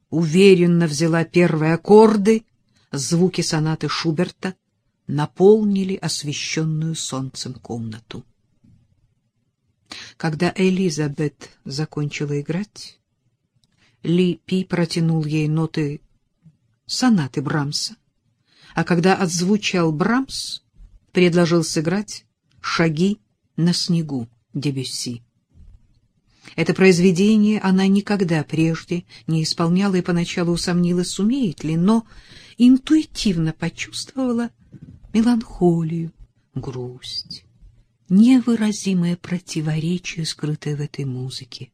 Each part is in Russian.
уверенно взяла первые аккорды, звуки сонаты Шуберта наполнили освещенную солнцем комнату. Когда Элизабет закончила играть, Ли Пи протянул ей ноты сонаты Брамса, а когда отзвучал Брамс, предложил сыграть «Шаги на снегу» Дебюсси. Это произведение она никогда прежде не исполняла и поначалу усомнилась, сумеет ли, но интуитивно почувствовала меланхолию, грусть, невыразимое противоречие, скрытое в этой музыке.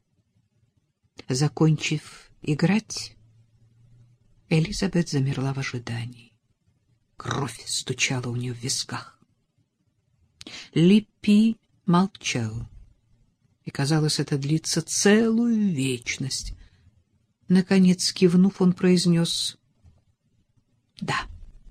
Закончив играть, Элизабет замерла в ожидании. Кровь стучала у нее в висках. Ли Пи молчал, и, казалось, это длится целую вечность. Наконец, кивнув, он произнес: «Да,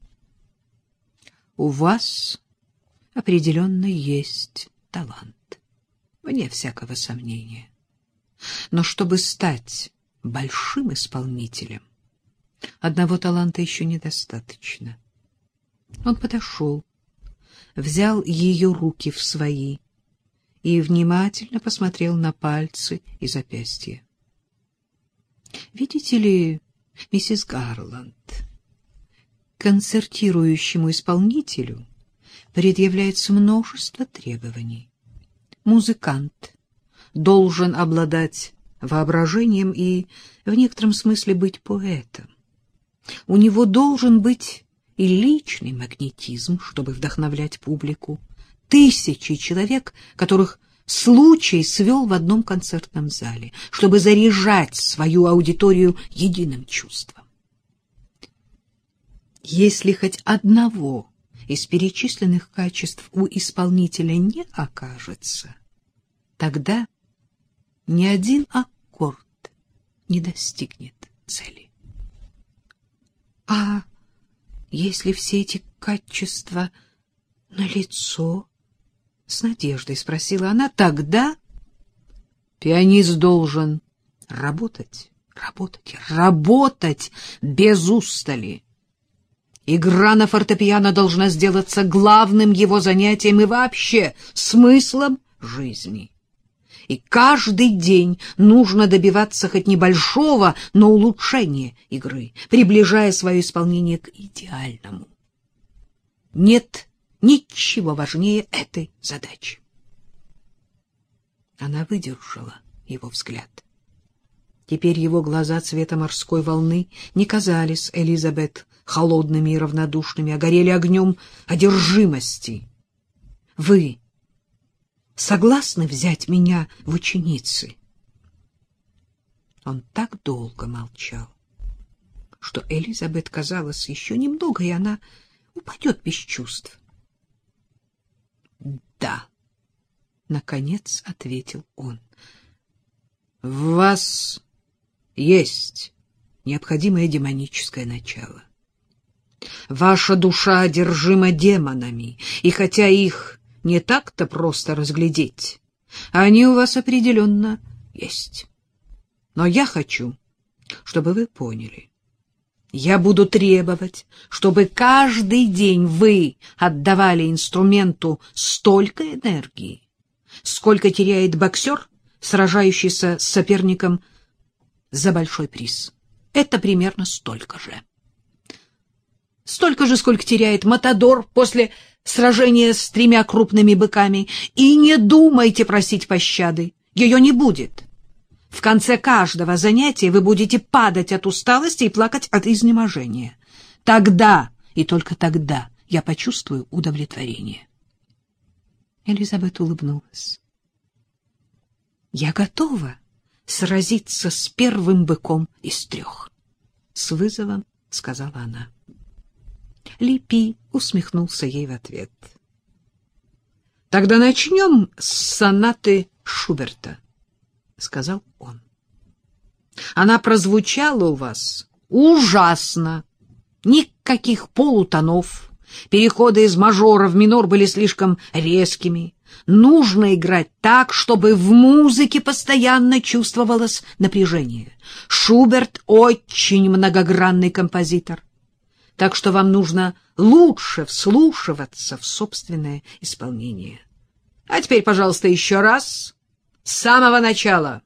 у вас определенно есть талант, вне всякого сомнения. Но чтобы стать большим исполнителем, одного таланта еще недостаточно». Он подошел, взял ее руки в свои и внимательно посмотрел на пальцы и запястья. «Видите ли, миссис Гарланд, концертирующему исполнителю предъявляется множество требований. Музыкант должен обладать воображением и в некотором смысле быть поэтом. У него должен быть и личный магнетизм, чтобы вдохновлять публику. Тысячи человек, которых случай свел в одном концертном зале, чтобы заряжать свою аудиторию единым чувством. Если хоть одного из перечисленных качеств у исполнителя не окажется, тогда ни один аккорд не достигнет цели. А если все эти качества налицо? — с надеждой спросила она. — Тогда пианист должен работать, работать, работать без устали. Игра на фортепиано должна сделаться главным его занятием и вообще смыслом жизни. И каждый день нужно добиваться хоть небольшого, но улучшения игры, приближая свое исполнение к идеальному. Нет ничего важнее этой задачи. Она выдержала его взгляд. Теперь его глаза цвета морской волны не казались Элизабет холодными и равнодушными, а горели огнем одержимости. — Вы согласны взять меня в ученицы? Он так долго молчал, что Элизабет казалось, еще немного, и она упадет без чувств. — Да, — наконец ответил он. — В вас есть необходимое демоническое начало. Ваша душа одержима демонами, и хотя их не так-то просто разглядеть, они у вас определенно есть. Но я хочу, чтобы вы поняли. Я буду требовать, чтобы каждый день вы отдавали инструменту столько энергии, сколько теряет боксер, сражающийся с соперником за большой приз. Это примерно столько же. Столько же, сколько теряет матадор после сражения с 3 крупными быками. И не думайте просить пощады, ее не будет. В конце каждого занятия вы будете падать от усталости и плакать от изнеможения. Тогда, и только тогда, я почувствую удовлетворение. Элизабет улыбнулась. — Я готова сразиться с первым быком из 3, — с вызовом сказала она. Ли Пи усмехнулся ей в ответ. — Тогда начнем с сонаты Шуберта, — сказал он. — Она прозвучала у вас ужасно. Никаких полутонов. Переходы из мажора в минор были слишком резкими. Нужно играть так, чтобы в музыке постоянно чувствовалось напряжение. Шуберт очень многогранный композитор, так что вам нужно лучше вслушиваться в собственное исполнение. А теперь, пожалуйста, еще раз, с самого начала.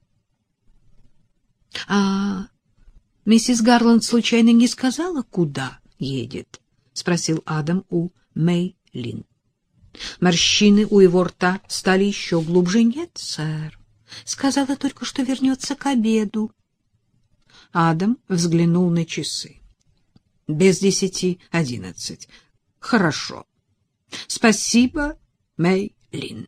— А миссис Гарланд случайно не сказала, куда едет? — спросил Адам у Мэй Лин. Морщины у его рта стали еще глубже. — Нет, сэр. Сказала только, что вернется к обеду. Адам взглянул на часы. Без 10:11. Хорошо. Спасибо, Мэй Лин.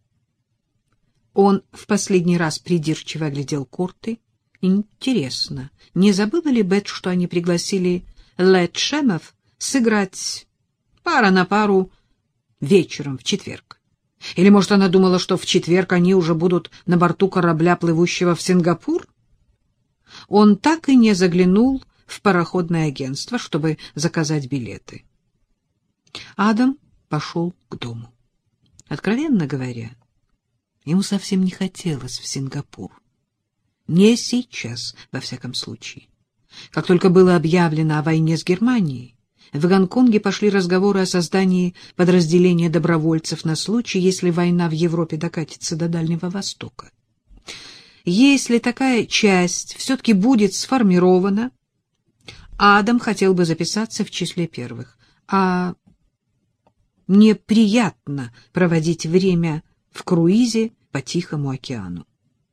Он в последний раз придирчиво оглядел корты. Интересно, не забыла ли Бет, что они пригласили Летшемов сыграть пара на пару вечером в четверг? Или, может, она думала, что в четверг они уже будут на борту корабля, плывущего в Сингапур? Он так и не заглянул в пароходное агентство, чтобы заказать билеты. Адам пошел к дому. Откровенно говоря, ему совсем не хотелось в Сингапур. Не сейчас, во всяком случае. Как только было объявлено о войне с Германией, в Гонконге пошли разговоры о создании подразделения добровольцев на случай, если война в Европе докатится до Дальнего Востока. Если такая часть все-таки будет сформирована, Адам хотел бы записаться в числе первых. А мне приятно проводить время в круизе по Тихому океану.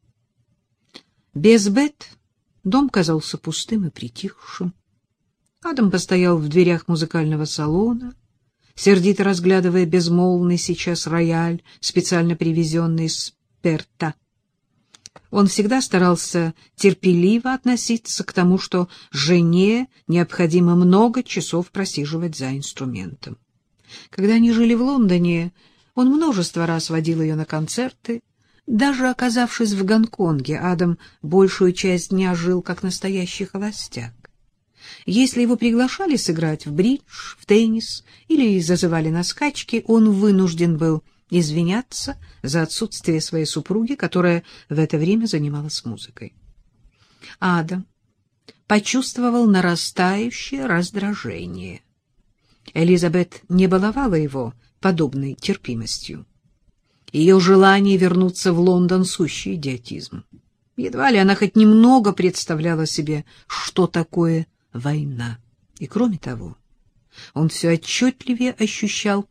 Без Бет дом казался пустым и притихшим. Адам постоял в дверях музыкального салона, сердито разглядывая безмолвный сейчас рояль, специально привезенный из Перта. Он всегда старался терпеливо относиться к тому, что жене необходимо много часов просиживать за инструментом. Когда они жили в Лондоне, он множество раз водил ее на концерты. Даже оказавшись в Гонконге, Адам большую часть дня жил как настоящий холостяк. Если его приглашали сыграть в бридж, в теннис или зазывали на скачки, он вынужден был извиняться за отсутствие своей супруги, которая в это время занималась музыкой. Адам почувствовал нарастающее раздражение. Элизабет не баловала его подобной терпимостью. Ее желание вернуться в Лондон — сущий идиотизм. Едва ли она хоть немного представляла себе, что такое война. И кроме того, он все отчетливее ощущал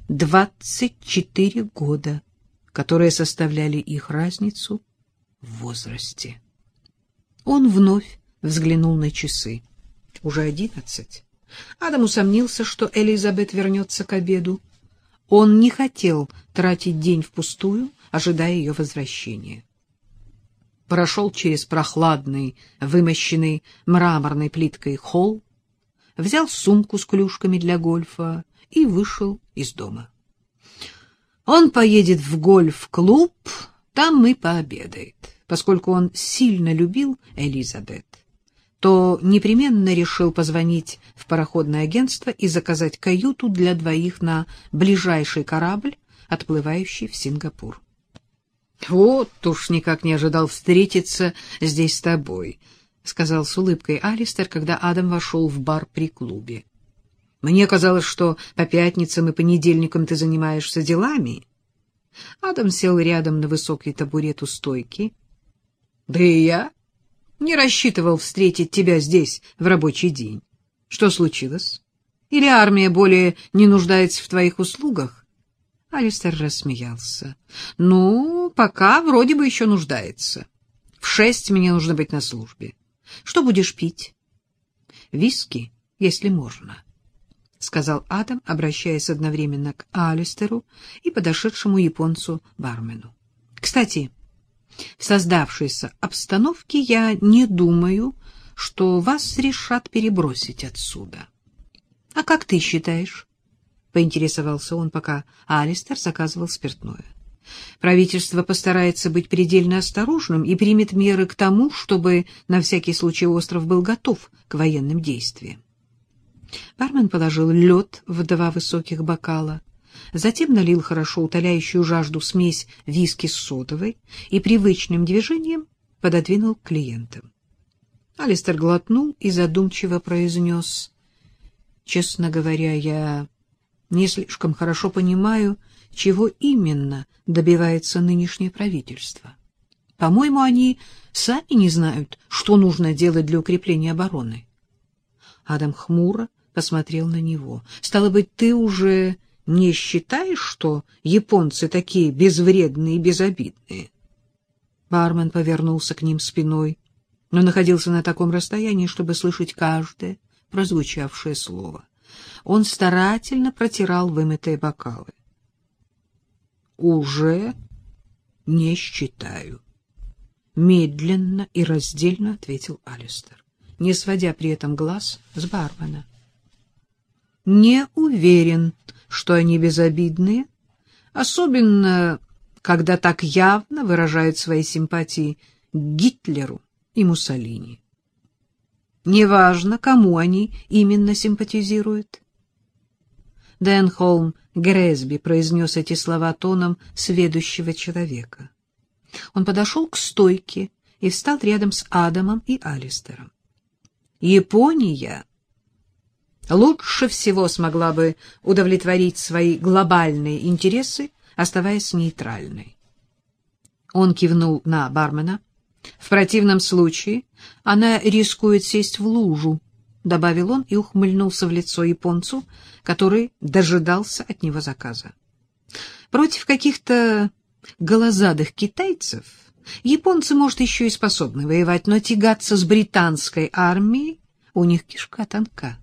24 года, которые составляли их разницу в возрасте. Он вновь взглянул на часы. Уже 11. Адам усомнился, что Элизабет вернется к обеду. Он не хотел тратить день впустую, ожидая ее возвращения. Прошел через прохладный, вымощенный мраморной плиткой холл, взял сумку с клюшками для гольфа и вышел из дома. Он поедет в гольф-клуб, там и пообедает. Поскольку он сильно любил Элизабет, то непременно решил позвонить в пароходное агентство и заказать каюту для двоих на ближайший корабль, отплывающий в Сингапур. — Вот уж никак не ожидал встретиться здесь с тобой, — сказал с улыбкой Алистер, когда Адам вошел в бар при клубе. — Мне казалось, что по пятницам и понедельникам ты занимаешься делами. Адам сел рядом на высокий табурет у стойки. — Да и я не рассчитывал встретить тебя здесь в рабочий день. Что случилось? Или армия более не нуждается в твоих услугах? Алистер рассмеялся. — Ну, пока вроде бы еще нуждается. В 6 мне нужно быть на службе. Что будешь пить? — Виски, если можно, — сказал Адам, обращаясь одновременно к Алистеру и подошедшему японцу-бармену. — Кстати, в создавшейся обстановке я не думаю, что вас решат перебросить отсюда. — А как ты считаешь? — поинтересовался он, пока Алистер заказывал спиртное. — Правительство постарается быть предельно осторожным и примет меры к тому, чтобы на всякий случай остров был готов к военным действиям. Бармен положил лед в 2 высоких бокала. затем налил хорошо утоляющую жажду смесь виски с содовой и привычным движением пододвинул к клиентам. Алистер глотнул и задумчиво произнес: «Честно говоря, я не слишком хорошо понимаю, чего именно добивается нынешнее правительство. По-моему, они сами не знают, что нужно делать для укрепления обороны». Адам хмуро посмотрел на него. «Стало быть, ты уже не считаешь, что японцы такие безвредные и безобидные?» Бармен повернулся к ним спиной, но находился на таком расстоянии, чтобы слышать каждое прозвучавшее слово. Он старательно протирал вымытые бокалы. «Уже не считаю», — медленно и раздельно ответил Алистер, не сводя при этом глаз с бармена. «Не уверен, что они безобидные, особенно когда так явно выражают свои симпатии к Гитлеру и Муссолини. Неважно, кому они именно симпатизируют». Денхолм Грэсби произнес эти слова тоном сведущего человека. Он подошел к стойке и встал рядом с Адамом и Алистером. «Япония лучше всего смогла бы удовлетворить свои глобальные интересы, оставаясь нейтральной». Он кивнул на бармена. «В противном случае она рискует сесть в лужу», — добавил он и ухмыльнулся в лицо японцу, который дожидался от него заказа. «Против каких-то голозадых китайцев японцы, может, еще и способны воевать, но тягаться с британской армией у них кишка тонка».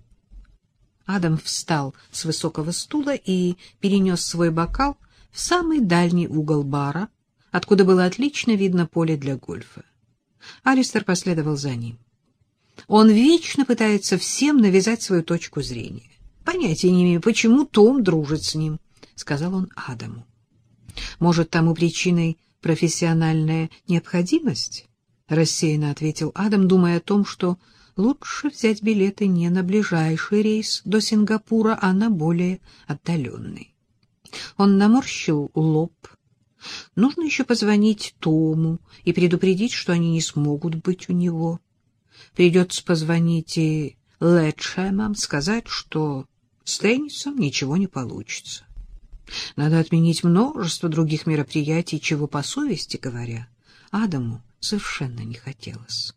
Адам встал с высокого стула и перенес свой бокал в самый дальний угол бара, откуда было отлично видно поле для гольфа. Алистер последовал за ним. Он вечно пытается всем навязать свою точку зрения. Понятия не имею, почему Том дружит с ним, — сказал он Адаму. Может, тому причиной профессиональная необходимость? — рассеянно ответил Адам, думая о том, что лучше взять билеты не на ближайший рейс до Сингапура, а на более отдаленный. Он наморщил лоб. Нужно еще позвонить Тому и предупредить, что они не смогут быть у него. Придется позвонить и Летчемам, сказать, что с теннисом ничего не получится. Надо отменить множество других мероприятий, чего, по совести говоря, Адаму совершенно не хотелось.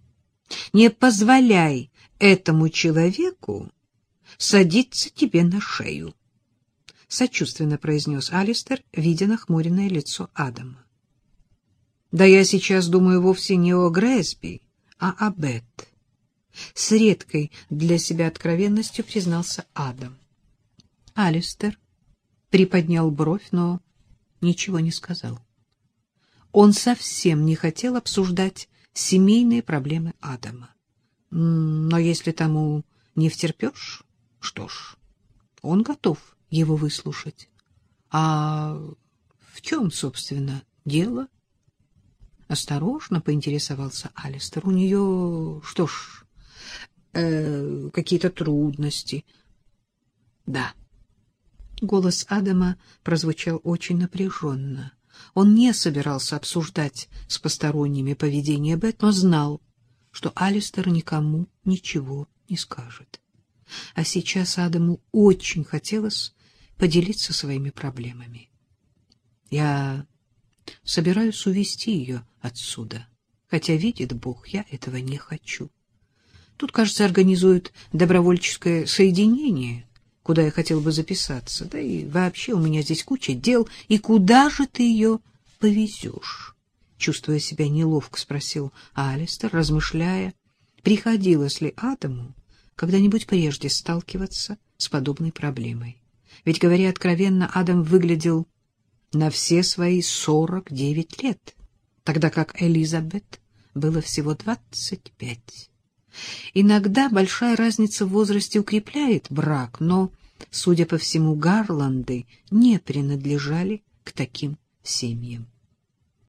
«Не позволяй этому человеку садиться тебе на шею», — сочувственно произнес Алистер, видя нахмуренное лицо Адама. «Да я сейчас думаю вовсе не о Грэсби, а о Бет», — с редкой для себя откровенностью признался Адам. Алистер приподнял бровь, но ничего не сказал. Он совсем не хотел обсуждать семейные проблемы Адама. Но если тому не втерпешь, что ж, он готов его выслушать. А в чем, собственно, дело? Осторожно поинтересовался Алистер. У нее, что ж, какие-то трудности. Да. Голос Адама прозвучал очень напряженно. Он не собирался обсуждать с посторонними поведение Бет, но знал, что Алистер никому ничего не скажет. А сейчас Адаму очень хотелось поделиться своими проблемами. «Я собираюсь увезти ее отсюда, хотя, видит Бог, я этого не хочу. Тут, кажется, организуют добровольческое соединение, куда я хотел бы записаться. Да и вообще у меня здесь куча дел. И куда же ты ее повезешь?» Чувствуя себя неловко, спросил Алистер, размышляя, приходилось ли Адаму когда-нибудь прежде сталкиваться с подобной проблемой. Ведь, говоря откровенно, Адам выглядел на все свои 49 лет, тогда как Элизабет было всего 25. Иногда большая разница в возрасте укрепляет брак, но, судя по всему, Гарланды не принадлежали к таким семьям.